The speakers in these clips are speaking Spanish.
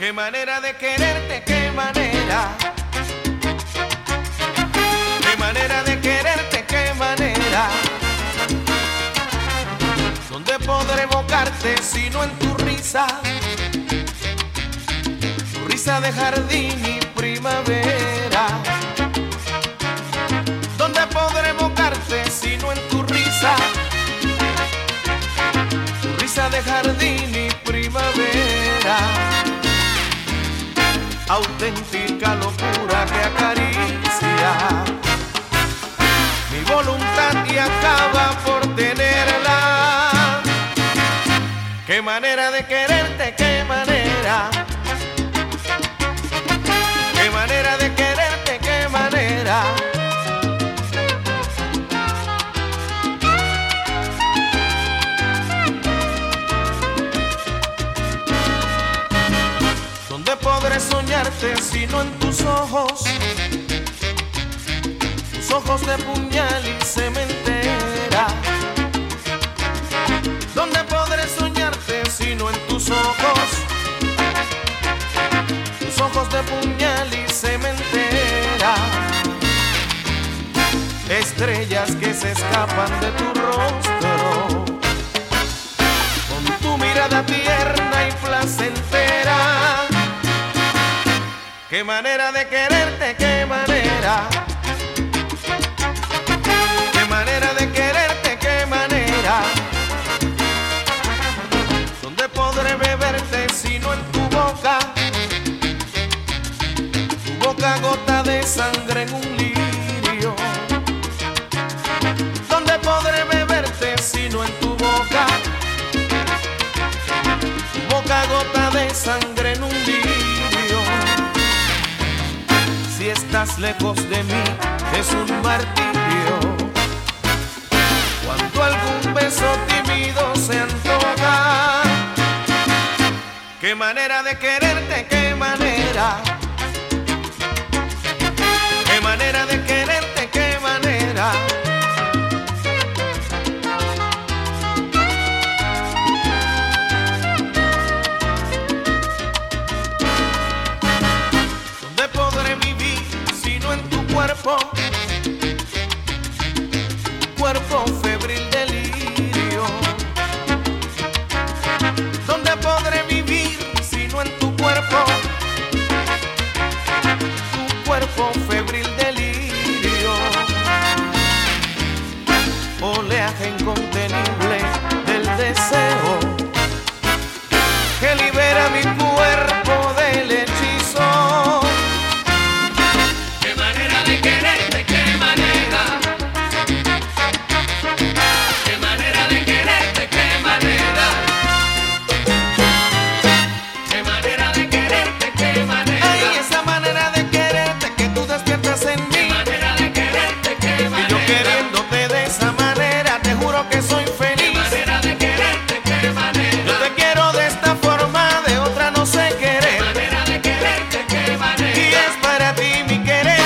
Qué manera de quererte, qué manera. Qué manera de quererte, qué manera. ¿Dónde podré evocarte sino en tu risa? Tu risa de jardín y primavera. ¿Dónde podré evocarte sino en tu risa? Tu risa de jardín y primavera. Auténtica locura que acaricia mi voluntad y acaba por tenerla. Qué manera de quererte, qué manera. Qué manera de quererte, qué manera. ¿Dónde podré soñarte sino en tus ojos? Tus ojos de puñal y cementera. ¿Dónde podré soñarte sino en tus ojos? Tus ojos de puñal y cementera. Estrellas que se escapan de tu rostro, con tu mirada tierna y placentera. Qué manera de quererte, qué manera. Qué manera de quererte, qué manera. ¿Dónde podré beberte sino en tu boca? Tu boca gota de sangre en un lirio. ¿Dónde podré beberte sino en tu boca? Tu boca gota de sangre en un lirio. Si estás lejos de mí es un martirio. Cuando algún beso tímido se antoja. Qué manera de quererte, qué manera. Qué manera de quererte, qué manera. ¿Dónde podré vivir sino en tu cuerpo? Cuerpo febril delirio. ¿Dónde podré vivir sino en tu cuerpo? Tu cuerpo febril delirio. Oleaje incontenible del deseo que libera mi cuerpo del hechizo. Qué manera de quererte, qué manera. Qué manera de quererte, qué manera. Qué manera de quererte, qué manera. Ay, esa manera de quererte que tú despiertas en mí. Qué manera de quererte, qué manera. Y yo queriéndote de esa manera, te juro que soy Qué feliz. manera de quererte, qué manera. Yo te quiero de esta forma, de otra no sé Qué querer. manera de quererte, qué manera. Y es para ti mi querer.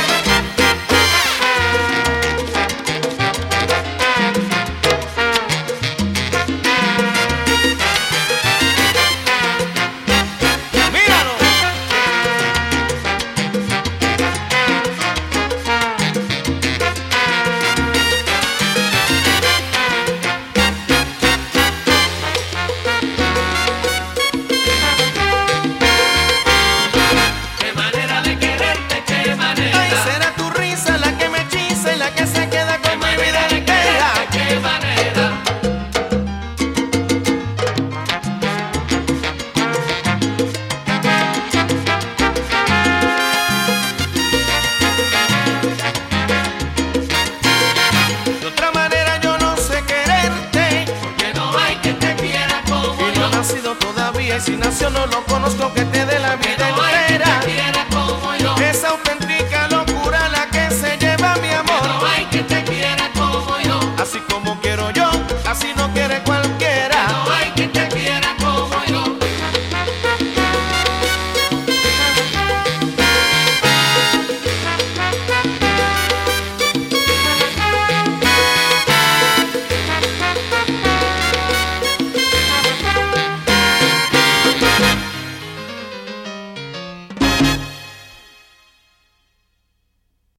Míralo. Qué manera de quererte, qué manera. Ay, será tu risa la que me hechiza y la que se queda Qué con mi vida manera de entera. quererte, qué manera. De otra manera yo no sé quererte. Que no hay quien te quiera como Y no ha yo. nacido todavía y si nació no lo conozco que te dé la vida.